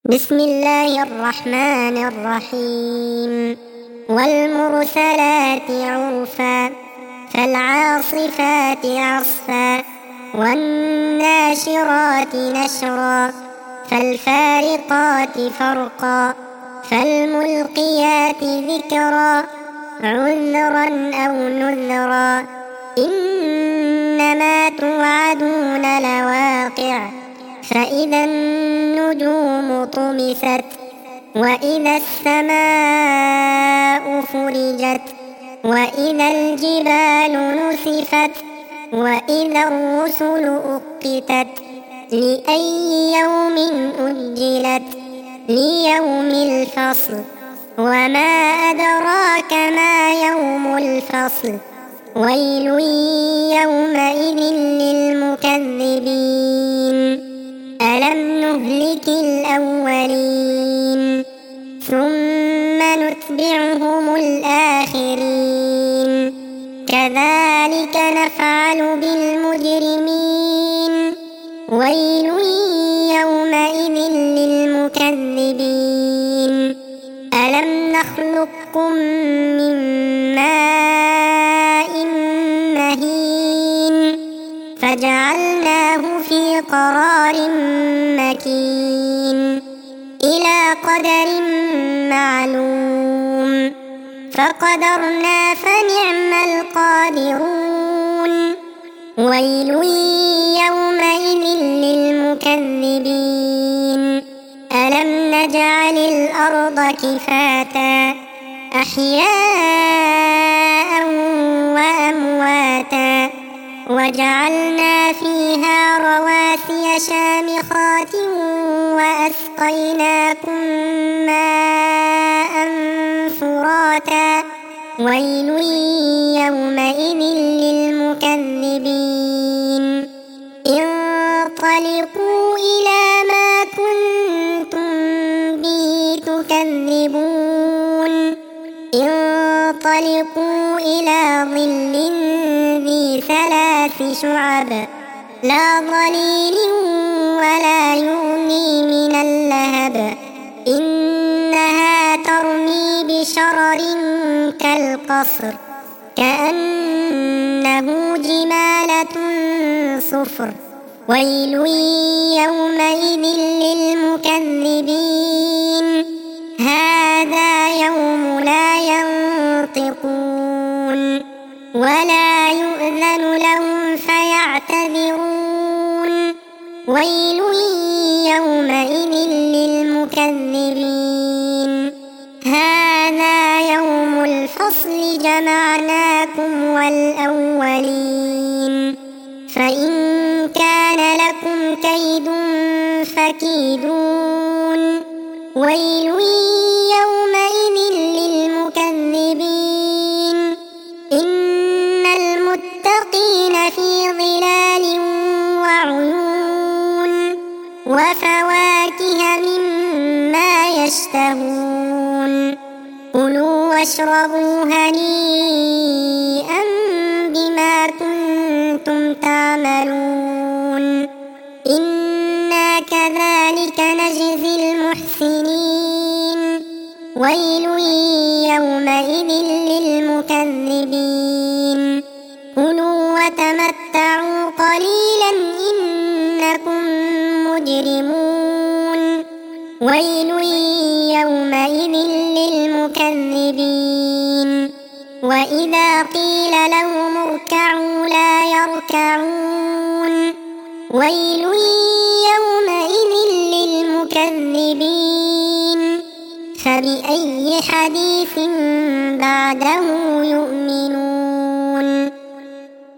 بسم الله الرحمن الرحيم. والمرسلات عرفا فالعاصفات عصفا والناشرات نشرا فالفارقات فرقا فالملقيات ذكرا عذرا أو نذرا إنما توعدون لواقع فإذا النجوم طمست وإذا السماء فرجت وإذا الجبال نسفت وإذا الرسل أقتت لأي يوم أجلت ليوم الفصل وما أدراك ما يوم الفصل ويل يومئذ للمكذبين ألم نهلك الأولين ثم نتبعهم الآخرين كذلك نفعل بالمجرمين ويل يومئذ للمكذبين ألم نخلقكم من ماء مهين فجعلناه في قرار مكين إلى قدر معلوم فقدرنا فنعم القادرون ويل يومئذ للمكذبين ألم نجعل الأرض كفاتا أحياء وأمواتا وجعلنا فيها رواسي شامخات وأسقيناكم ماء فراتا ويل يومئذ للمكذبين انطلقوا إلى ما كنتم به تكذبون انطلقوا إلى ظل ذي ثلاث شعب لا ظليل ولا يغني من اللهب إنها ترمي بشرر كالقصر كأنه جمالة صفر ويل يومئذ للمكذبين هذا يوم لا ينطقون ولا يؤذن لهم فيعتذرون ويل يومئذ للمكذبين هذا يوم الفصل جمعناكم والأولين فإن كان لكم كيد فكيدون ويل يومئذ للمكذبين إن المتقين في ظلال وعيون وفواكه مما يشتهون كلوا واشربوا هنيئا بما كنتم تعملون إنا كذلك نجزي المحسنين ويل يومئذ للمكذبين كلوا وتمتعوا قليلا إنكم مجرمون ويل يومئذ للمكذبين وإذا قيل لهم اركعوا لا يركعون ويل يومئذ للمكذبين فبأي حديث بعده يؤمنون